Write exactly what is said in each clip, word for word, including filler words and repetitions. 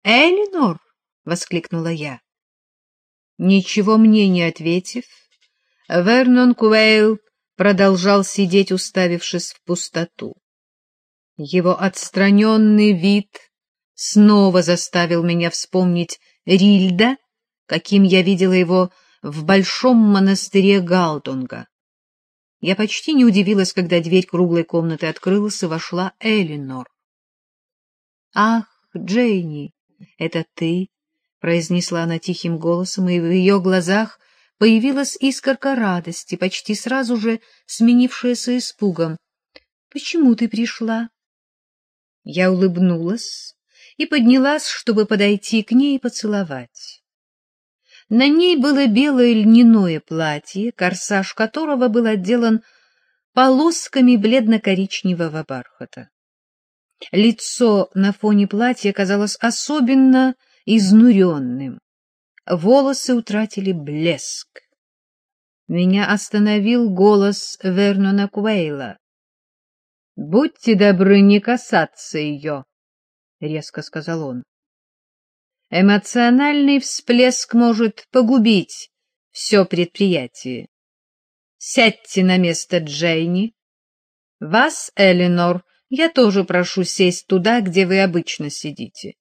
— Элинор! — воскликнула я. Ничего мне не ответив, Вернон Куэйл продолжал сидеть, уставившись в пустоту. Его отстраненный вид снова заставил меня вспомнить Рильда, каким я видела его в большом монастыре Галдунга. Я почти не удивилась, когда дверь круглой комнаты открылась, и вошла Элинор. — Ах, Джейни, это ты? — произнесла она тихим голосом, и в ее глазах появилась искорка радости, почти сразу же сменившаяся испугом. — Почему ты пришла? Я улыбнулась и поднялась, чтобы подойти к ней и поцеловать. На ней было белое льняное платье, корсаж которого был отделан полосками бледно-коричневого бархата. Лицо на фоне платья казалось особенно изнуренным. Волосы утратили блеск. Меня остановил голос Вернона Куэйла. — Будьте добры не касаться ее, — резко сказал он. — Эмоциональный всплеск может погубить все предприятие. Сядьте на место Джейни. Вас, Элинор, я тоже прошу сесть туда, где вы обычно сидите.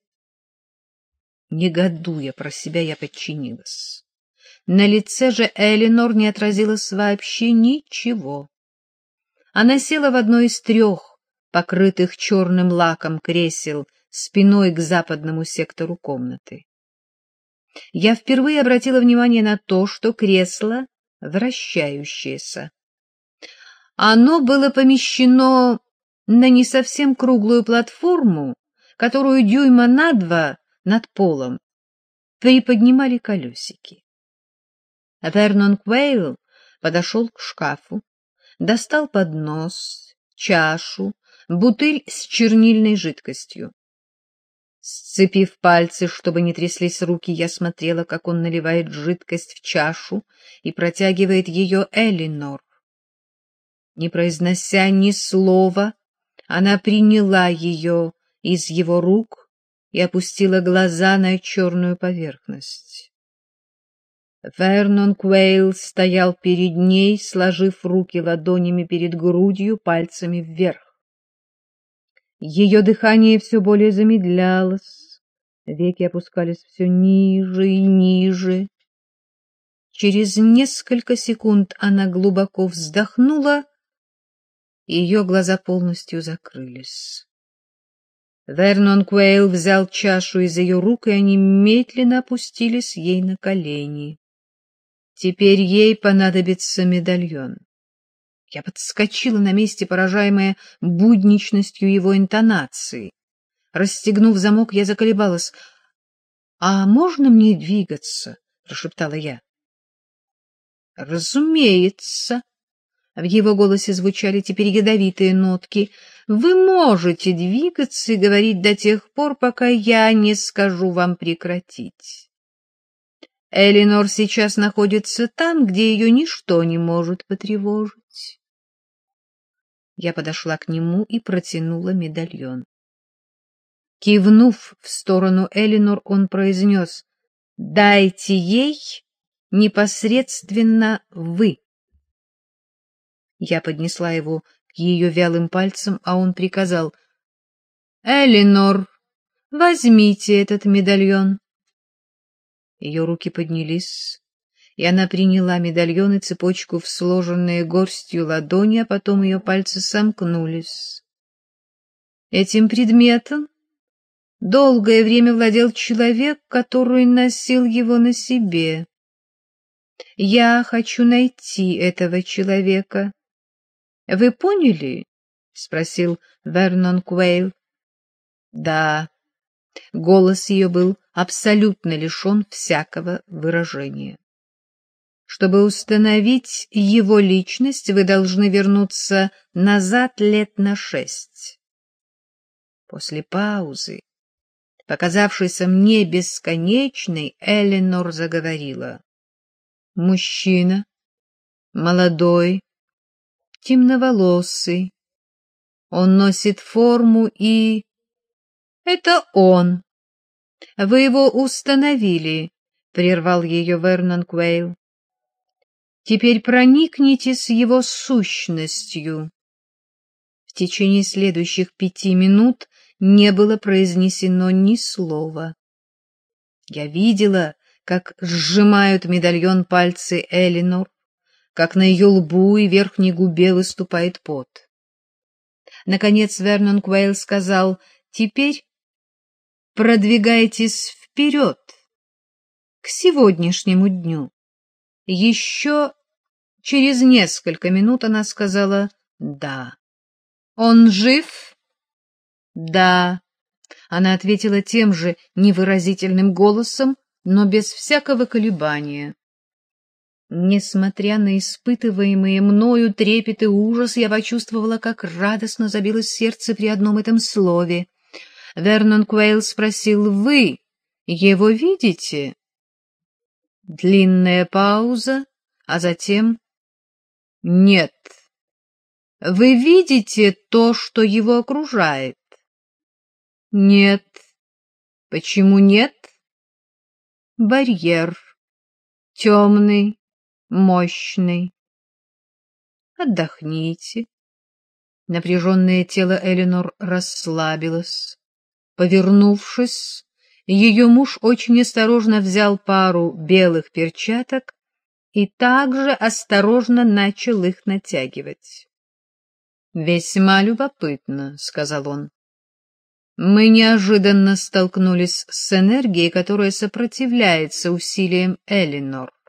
Негодуя про себя, я подчинилась. На лице же Элинор не отразилось вообще ничего. Она села в одно из трех, покрытых черным лаком кресел, спиной к западному сектору комнаты. Я впервые обратила внимание на то, что кресло вращающееся. Оно было помещено на не совсем круглую платформу, которую дюйма на два над полом приподнимали колесики. Вернон Куэйл подошел к шкафу, достал поднос, чашу, бутыль с чернильной жидкостью. Сцепив пальцы, чтобы не тряслись руки, я смотрела, как он наливает жидкость в чашу и протягивает ее Элинор. Не произнося ни слова, она приняла ее из его рук и опустила глаза на черную поверхность. Вернон Куэйл стоял перед ней, сложив руки ладонями перед грудью, пальцами вверх. Ее дыхание все более замедлялось, веки опускались все ниже и ниже. Через несколько секунд она глубоко вздохнула, и ее глаза полностью закрылись. Вернон Куэйл взял чашу из ее рук, и они медленно опустились ей на колени. Теперь ей понадобится медальон. Я подскочила на месте, поражаемая будничностью его интонации. Расстегнув замок, я заколебалась. — А можно мне двигаться? — прошептала я. — Разумеется. В его голосе звучали теперь ядовитые нотки. — Вы можете двигаться и говорить до тех пор, пока я не скажу вам прекратить. Элинор сейчас находится там, где ее ничто не может потревожить. Я подошла к нему и протянула медальон. Кивнув в сторону Элинор, он произнес: «Дайте ей непосредственно вы». Я поднесла его к ее вялым пальцам, а он приказал: «Элинор, возьмите этот медальон». Ее руки поднялись, и она приняла медальон и цепочку в сложенные горстью ладони, а потом ее пальцы сомкнулись. Этим предметом долгое время владел человек, который носил его на себе. Я хочу найти этого человека. Вы поняли? — спросил Вернон Куэйл. Да. Голос ее был абсолютно лишен всякого выражения. Чтобы установить его личность, вы должны вернуться назад лет на шесть. После паузы, показавшейся мне бесконечной, Элинор заговорила. Мужчина, молодой, темноволосый. Он носит форму и... Это он. — Вы его установили, — прервал ее Вернон Куэйл. — Теперь проникнитесь его сущностью. В течение следующих пяти минут не было произнесено ни слова. Я видела, как сжимают медальон пальцы Элинор, как на ее лбу и верхней губе выступает пот. Наконец Вернон Куэйл сказал: «Теперь продвигайтесь вперед, к сегодняшнему дню». Еще через несколько минут она сказала «да». «Он жив?» «Да». Она ответила тем же невыразительным голосом, но без всякого колебания. Несмотря на испытываемые мною трепет и ужас, я почувствовала, как радостно забилось сердце при одном этом слове. Вернон Куэйл спросил: «Вы его видите?» Длинная пауза, а затем: «Нет». «Вы видите то, что его окружает?» «Нет». «Почему нет?» «Барьер. Темный, мощный». «Отдохните». Напряженное тело Элинор расслабилось. Повернувшись, ее муж очень осторожно взял пару белых перчаток и также осторожно начал их натягивать. «Весьма любопытно», — сказал он. «Мы неожиданно столкнулись с энергией, которая сопротивляется усилиям Элинор.